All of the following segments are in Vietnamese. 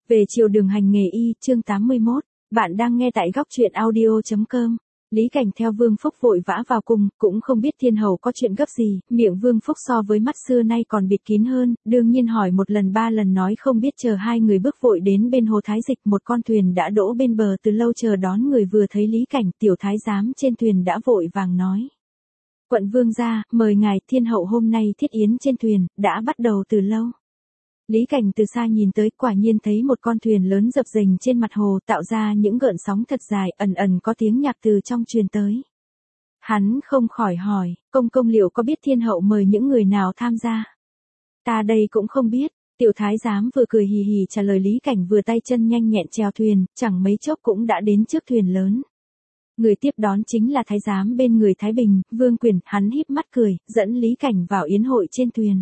Về chiều đường hành nghề y, chương 81, bạn đang nghe tại góc truyện audio.com. Lý Cảnh theo Vương Phúc vội vã vào cung, cũng không biết thiên hầu có chuyện gấp gì, miệng Vương Phúc so với mắt xưa nay còn bịt kín hơn, đương nhiên hỏi một lần ba lần nói không biết. Chờ hai người bước vội đến bên hồ Thái Dịch, một con thuyền đã đỗ bên bờ từ lâu chờ đón người. Vừa thấy Lý Cảnh, tiểu thái giám trên thuyền đã vội vàng nói: Quận vương gia, mời ngài, thiên hậu hôm nay thiết yến trên thuyền, đã bắt đầu từ lâu. Lý Cảnh từ xa nhìn tới, quả nhiên thấy một con thuyền lớn dập dềnh trên mặt hồ, tạo ra những gợn sóng thật dài, ẩn ẩn có tiếng nhạc từ trong truyền tới. Hắn không khỏi hỏi, công liệu có biết thiên hậu mời những người nào tham gia? Ta đây cũng không biết. Tiểu thái giám vừa cười hì hì trả lời. Lý Cảnh vừa tay chân nhanh nhẹn chèo thuyền, chẳng mấy chốc cũng đã đến trước thuyền lớn. Người tiếp đón chính là thái giám bên người Thái Bình, Vương Quyền. Hắn híp mắt cười, dẫn Lý Cảnh vào yến hội trên thuyền.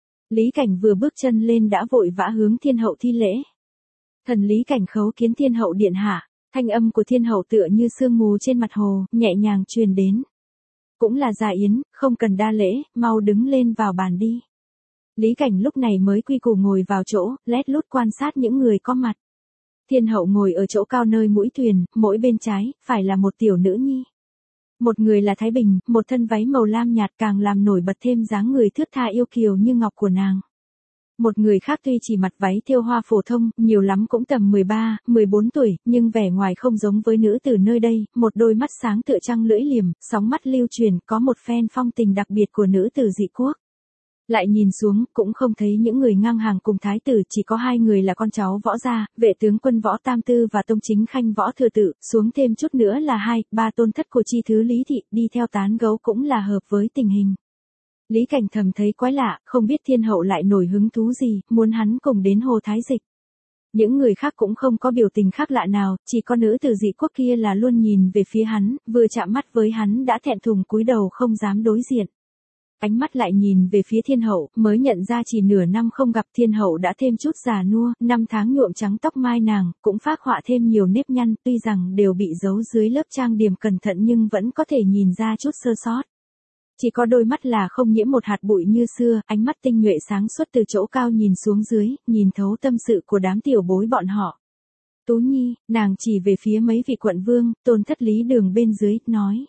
Lý Cảnh vừa bước chân lên đã vội vã hướng thiên hậu thi lễ. Thần Lý Cảnh khấu kiến thiên hậu điện hạ. Thanh âm của thiên hậu tựa như sương mù trên mặt hồ, nhẹ nhàng truyền đến. Cũng là gia yến, không cần đa lễ, mau đứng lên vào bàn đi. Lý Cảnh lúc này mới quy củ ngồi vào chỗ, lét lút quan sát những người có mặt. Thiên hậu ngồi ở chỗ cao nơi mũi thuyền, mỗi bên trái, phải là một tiểu nữ nhi. Một người là Thái Bình, một thân váy màu lam nhạt càng làm nổi bật thêm dáng người thướt tha yêu kiều như ngọc của nàng. Một người khác tuy chỉ mặc váy thêu hoa phổ thông, nhiều lắm cũng tầm 13, 14 tuổi, nhưng vẻ ngoài không giống với nữ tử nơi đây, một đôi mắt sáng tựa trăng lưỡi liềm, sóng mắt lưu truyền, có một phen phong tình đặc biệt của nữ tử dị quốc. Lại nhìn xuống, cũng không thấy những người ngang hàng cùng thái tử, chỉ có hai người là con cháu võ gia, vệ tướng quân Võ Tam Tư và tông chính khanh Võ Thừa Tự, xuống thêm chút nữa là ba tôn thất của chi thứ Lý Thị, đi theo tán gấu cũng là hợp với tình hình. Lý Cảnh thầm thấy quái lạ, không biết thiên hậu lại nổi hứng thú gì, muốn hắn cùng đến hồ Thái Dịch. Những người khác cũng không có biểu tình khác lạ nào, chỉ có nữ tử dị quốc kia là luôn nhìn về phía hắn, vừa chạm mắt với hắn đã thẹn thùng cúi đầu không dám đối diện. Ánh mắt lại nhìn về phía thiên hậu, mới nhận ra chỉ nửa năm không gặp thiên hậu đã thêm chút già nua, 5 tháng nhuộm trắng tóc mai nàng, cũng phác họa thêm nhiều nếp nhăn, tuy rằng đều bị giấu dưới lớp trang điểm cẩn thận nhưng vẫn có thể nhìn ra chút sơ sót. Chỉ có đôi mắt là không nhiễm một hạt bụi như xưa, ánh mắt tinh nhuệ sáng suốt từ chỗ cao nhìn xuống dưới, nhìn thấu tâm sự của đám tiểu bối bọn họ. Tú Nhi, nàng chỉ về phía mấy vị quận vương, tôn thất Lý Đường bên dưới, nói.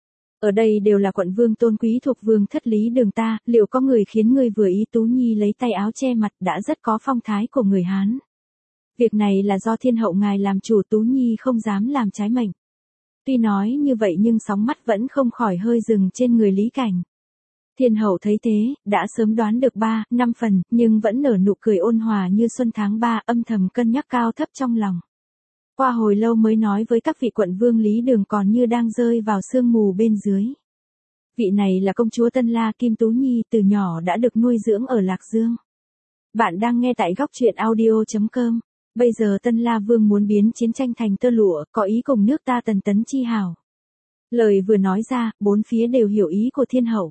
Ở đây đều là quận vương tôn quý thuộc vương thất Lý Đường ta, liệu có người khiến ngươi vừa ý? Tú Nhi lấy tay áo che mặt, đã rất có phong thái của người Hán. Việc này là do thiên hậu ngài làm chủ, Tú Nhi không dám làm trái mệnh. Tuy nói như vậy nhưng sóng mắt vẫn không khỏi hơi dừng trên người Lý Cảnh. Thiên hậu thấy thế, đã sớm đoán được 3-5 phần, nhưng vẫn nở nụ cười ôn hòa như xuân tháng 3, âm thầm cân nhắc cao thấp trong lòng. Qua hồi lâu mới nói với các vị quận vương Lý Đường còn như đang rơi vào sương mù bên dưới. Vị này là công chúa Tân La Kim Tú Nhi, từ nhỏ đã được nuôi dưỡng ở Lạc Dương. Bạn đang nghe tại góc truyện audio.com. Bây giờ Tân La Vương muốn biến chiến tranh thành tơ lụa, có ý cùng nước ta tần tấn chi hảo. Lời vừa nói ra, bốn phía đều hiểu ý của thiên hậu.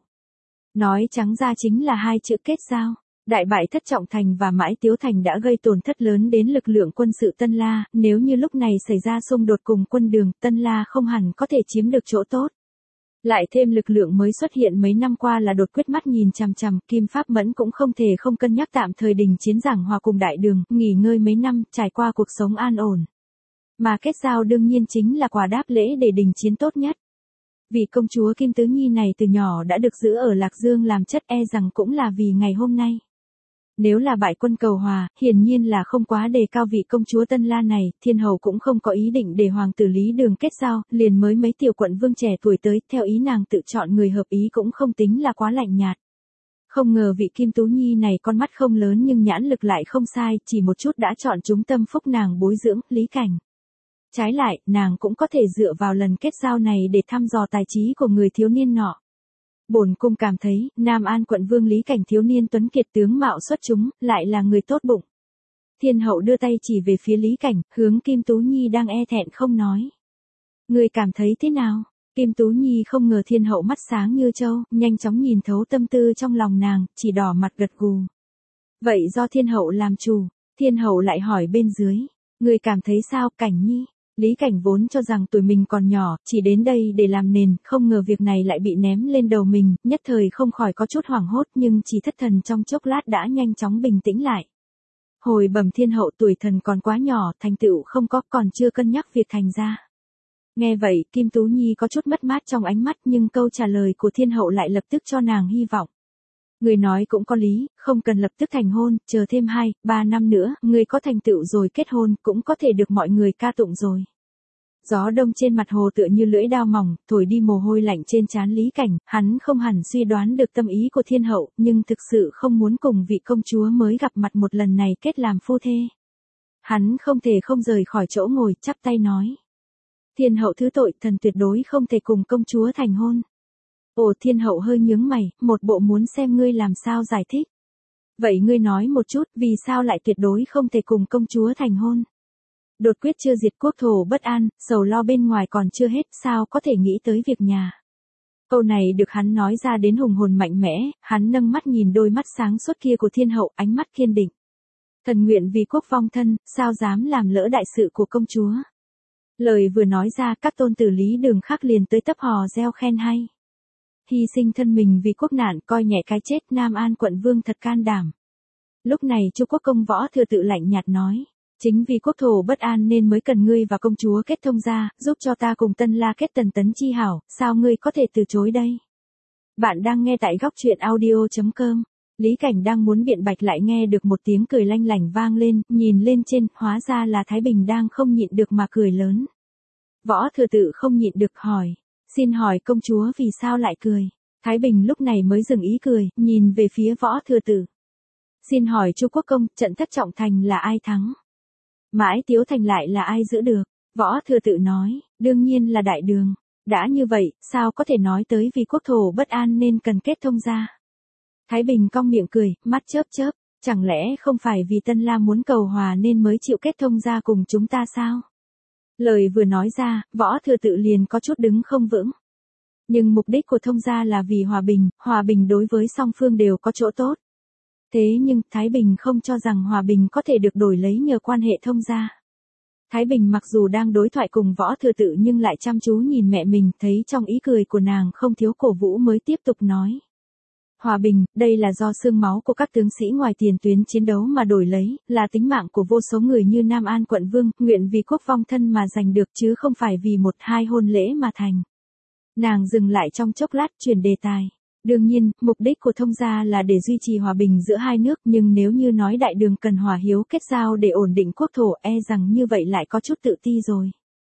Nói trắng ra chính là hai chữ kết giao. Đại bại Thất Trọng Thành và Mãi Tiếu Thành đã gây tổn thất lớn đến lực lượng quân sự Tân La, nếu như lúc này xảy ra xung đột cùng quân Đường, Tân La không hẳn có thể chiếm được chỗ tốt. Lại thêm lực lượng mới xuất hiện mấy năm qua là đột quyết mắt nhìn chằm chằm, Kim Pháp Mẫn cũng không thể không cân nhắc tạm thời đình chiến giảng hòa cùng Đại Đường, nghỉ ngơi mấy năm, trải qua cuộc sống an ổn. Mà kết giao đương nhiên chính là quà đáp lễ để đình chiến tốt nhất. Vì công chúa Kim Tứ Nhi này từ nhỏ đã được giữ ở Lạc Dương làm chất, e rằng cũng là vì ngày hôm nay. Nếu là bại quân cầu hòa, hiển nhiên là không quá đề cao vị công chúa Tân La này, thiên hậu cũng không có ý định để hoàng tử Lý Đường kết giao, liền mới mấy tiểu quận vương trẻ tuổi tới, theo ý nàng tự chọn người hợp ý cũng không tính là quá lạnh nhạt. Không ngờ vị Kim Tú Nhi này con mắt không lớn nhưng nhãn lực lại không sai, chỉ một chút đã chọn chúng tâm phúc nàng bồi dưỡng, Lý Cảnh. Trái lại, nàng cũng có thể dựa vào lần kết giao này để thăm dò tài trí của người thiếu niên nọ. Bổn cung cảm thấy, Nam An quận vương Lý Cảnh thiếu niên tuấn kiệt tướng mạo xuất chúng, lại là người tốt bụng. Thiên hậu đưa tay chỉ về phía Lý Cảnh, hướng Kim Tú Nhi đang e thẹn không nói. Người cảm thấy thế nào? Kim Tú Nhi không ngờ thiên hậu mắt sáng như trâu, nhanh chóng nhìn thấu tâm tư trong lòng nàng, chỉ đỏ mặt gật gù. Vậy do thiên hậu làm chủ, thiên hậu lại hỏi bên dưới. Người cảm thấy sao, Cảnh Nhi? Lý Cảnh vốn cho rằng tuổi mình còn nhỏ, chỉ đến đây để làm nền, không ngờ việc này lại bị ném lên đầu mình, nhất thời không khỏi có chút hoảng hốt nhưng chỉ thất thần trong chốc lát đã nhanh chóng bình tĩnh lại. Hồi bẩm thiên hậu, tuổi thần còn quá nhỏ, thành tựu không có, còn chưa cân nhắc việc thành gia. Nghe vậy, Kim Tú Nhi có chút mất mát trong ánh mắt, nhưng câu trả lời của thiên hậu lại lập tức cho nàng hy vọng. Người nói cũng có lý, không cần lập tức thành hôn, chờ thêm 2-3 năm nữa, người có thành tựu rồi kết hôn, cũng có thể được mọi người ca tụng rồi. Gió đông trên mặt hồ tựa như lưỡi dao mỏng, thổi đi mồ hôi lạnh trên trán Lý Cảnh, hắn không hẳn suy đoán được tâm ý của thiên hậu, nhưng thực sự không muốn cùng vị công chúa mới gặp mặt một lần này kết làm phu thê. Hắn không thể không rời khỏi chỗ ngồi, chắp tay nói. Thiên hậu thứ tội, thần tuyệt đối không thể cùng công chúa thành hôn. Ồ, thiên hậu hơi nhướng mày, một bộ muốn xem ngươi làm sao giải thích. Vậy ngươi nói một chút, vì sao lại tuyệt đối không thể cùng công chúa thành hôn? Đột quyết chưa diệt quốc thổ bất an, sầu lo bên ngoài còn chưa hết, sao có thể nghĩ tới việc nhà. Câu này được hắn nói ra đến hùng hồn mạnh mẽ, hắn nâng mắt nhìn đôi mắt sáng suốt kia của thiên hậu, ánh mắt kiên định. Thần nguyện vì quốc vong thân, sao dám làm lỡ đại sự của công chúa. Lời vừa nói ra, các tôn tử Lý Đường khác liền tới tấp hò reo khen hay. Hy sinh thân mình vì quốc nạn, coi nhẹ cái chết, Nam An quận vương thật can đảm. Lúc này Chu Quốc Công Võ Thừa Tự lạnh nhạt nói. Chính vì quốc thổ bất an nên mới cần ngươi và công chúa kết thông gia, giúp cho ta cùng Tân La kết tần tấn chi hảo, sao ngươi có thể từ chối đây? Bạn đang nghe tại góc truyện audio.com. Lý Cảnh đang muốn biện bạch lại nghe được một tiếng cười lanh lảnh vang lên, nhìn lên trên, hóa ra là Thái Bình đang không nhịn được mà cười lớn. Võ Thừa Tự không nhịn được hỏi, xin hỏi công chúa vì sao lại cười? Thái Bình lúc này mới dừng ý cười, nhìn về phía Võ Thừa Tự. Xin hỏi Chu Quốc Công, trận thất trọng thành là ai thắng? Mãi Tiếu Thành lại là ai giữ được? Võ Thừa Tự nói, đương nhiên là Đại Đường. Đã như vậy, sao có thể nói tới vì quốc thổ bất an nên cần kết thông gia? Thái Bình cong miệng cười, mắt chớp chớp, chẳng lẽ không phải vì Tân La muốn cầu hòa nên mới chịu kết thông gia cùng chúng ta sao? Lời vừa nói ra, Võ Thừa Tự liền có chút đứng không vững. Nhưng mục đích của thông gia là vì hòa bình đối với song phương đều có chỗ tốt. Thế nhưng, Thái Bình không cho rằng hòa bình có thể được đổi lấy nhờ quan hệ thông gia. Thái Bình mặc dù đang đối thoại cùng Võ Thừa Tự nhưng lại chăm chú nhìn mẹ mình, thấy trong ý cười của nàng không thiếu cổ vũ mới tiếp tục nói. Hòa bình, đây là do xương máu của các tướng sĩ ngoài tiền tuyến chiến đấu mà đổi lấy, là tính mạng của vô số người như Nam An quận vương, nguyện vì quốc vong thân mà giành được chứ không phải vì 1-2 hôn lễ mà thành. Nàng dừng lại trong chốc lát chuyển đề tài. Đương nhiên, mục đích của thông gia là để duy trì hòa bình giữa hai nước, nhưng nếu như nói Đại Đường cần hòa hiếu kết giao để ổn định quốc thổ, e rằng như vậy lại có chút tự ti rồi.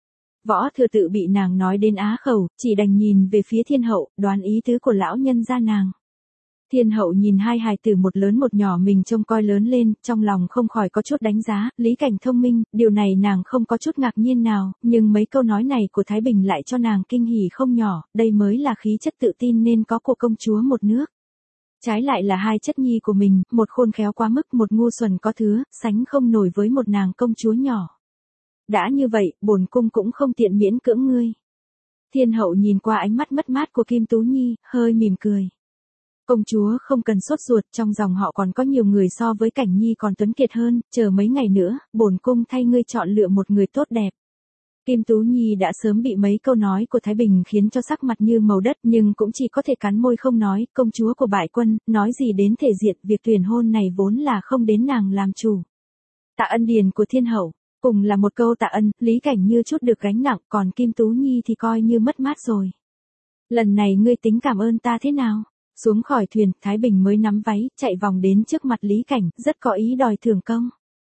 Võ Thừa Tự bị nàng nói đến á khẩu, chỉ đành nhìn về phía thiên hậu, đoán ý tứ của lão nhân gia nàng. Thiên hậu nhìn hai hài tử một lớn một nhỏ mình trông coi lớn lên, trong lòng không khỏi có chút đánh giá, Lý Cảnh thông minh, điều này nàng không có chút ngạc nhiên nào, nhưng mấy câu nói này của Thái Bình lại cho nàng kinh hỉ không nhỏ, đây mới là khí chất tự tin nên có của công chúa một nước. Trái lại là hai chất nhi của mình, một khôn khéo quá mức, một ngu xuẩn có thứ, sánh không nổi với một nàng công chúa nhỏ. Đã như vậy, bổn cung cũng không tiện miễn cưỡng ngươi. Thiên hậu nhìn qua ánh mắt mất mát của Kim Tú Nhi, hơi mỉm cười. Công chúa không cần sốt ruột, trong dòng họ còn có nhiều người so với Cảnh Nhi còn tuấn kiệt hơn, chờ mấy ngày nữa, bổn cung thay ngươi chọn lựa một người tốt đẹp. Kim Tú Nhi đã sớm bị mấy câu nói của Thái Bình khiến cho sắc mặt như màu đất, nhưng cũng chỉ có thể cắn môi không nói, công chúa của bại quân, nói gì đến thể diện, việc tuyển hôn này vốn là không đến nàng làm chủ. Tạ ân điền của thiên hậu, cùng là một câu tạ ân, Lý Cảnh như chút được gánh nặng, còn Kim Tú Nhi thì coi như mất mát rồi. Lần này ngươi tính cảm ơn ta thế nào? Xuống khỏi thuyền, Thái Bình mới nắm váy, chạy vòng đến trước mặt Lý Cảnh, rất có ý đòi thưởng công.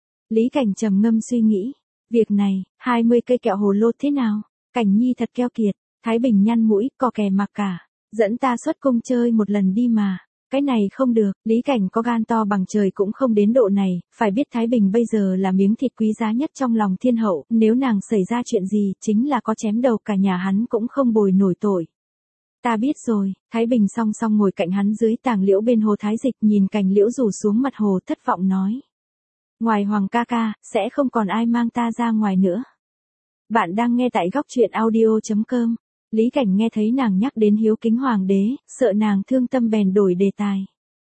Lý Cảnh trầm ngâm suy nghĩ, việc này, 20 cây kẹo hồ lô thế nào? Cảnh Nhi thật keo kiệt, Thái Bình nhăn mũi, cò kè mặc cả, dẫn ta xuất cung chơi một lần đi mà. Cái này không được, Lý Cảnh có gan to bằng trời cũng không đến độ này, phải biết Thái Bình bây giờ là miếng thịt quý giá nhất trong lòng thiên hậu, nếu nàng xảy ra chuyện gì, chính là có chém đầu cả nhà hắn cũng không bồi nổi tội. Ta biết rồi, Thái Bình song song ngồi cạnh hắn dưới tàng liễu bên hồ Thái Dịch, nhìn cành liễu rủ xuống mặt hồ, thất vọng nói. Ngoài Hoàng ca ca, sẽ không còn ai mang ta ra ngoài nữa. Bạn đang nghe tại góc truyện audio.com. Lý Cảnh nghe thấy nàng nhắc đến hiếu kính hoàng đế, sợ nàng thương tâm bèn đổi đề tài.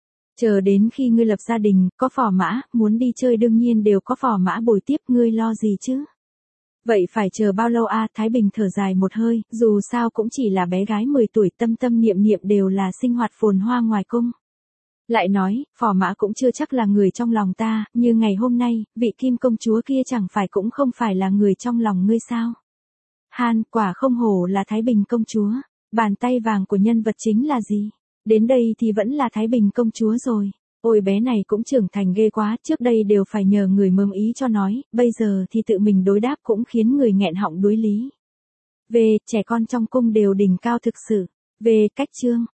Chờ đến khi ngươi lập gia đình, có phò mã, muốn đi chơi đương nhiên đều có phò mã bồi tiếp, ngươi lo gì chứ? Vậy phải chờ bao lâu a? Thái Bình thở dài một hơi, dù sao cũng chỉ là bé gái 10 tuổi, tâm tâm niệm niệm đều là sinh hoạt phồn hoa ngoài cung. Lại nói, phò mã cũng chưa chắc là người trong lòng ta, như ngày hôm nay, vị Kim công chúa kia chẳng phải cũng không phải là người trong lòng ngươi sao? Han, quả không hổ là Thái Bình công chúa. Bàn tay vàng của nhân vật chính là gì? Đến đây thì vẫn là Thái Bình công chúa rồi. Ôi bé này cũng trưởng thành ghê quá, trước đây đều phải nhờ người mớm ý cho nói, bây giờ thì tự mình đối đáp cũng khiến người nghẹn họng đuối lý. Về, trẻ con trong cung đều đỉnh cao thực sự. Về, cách chương.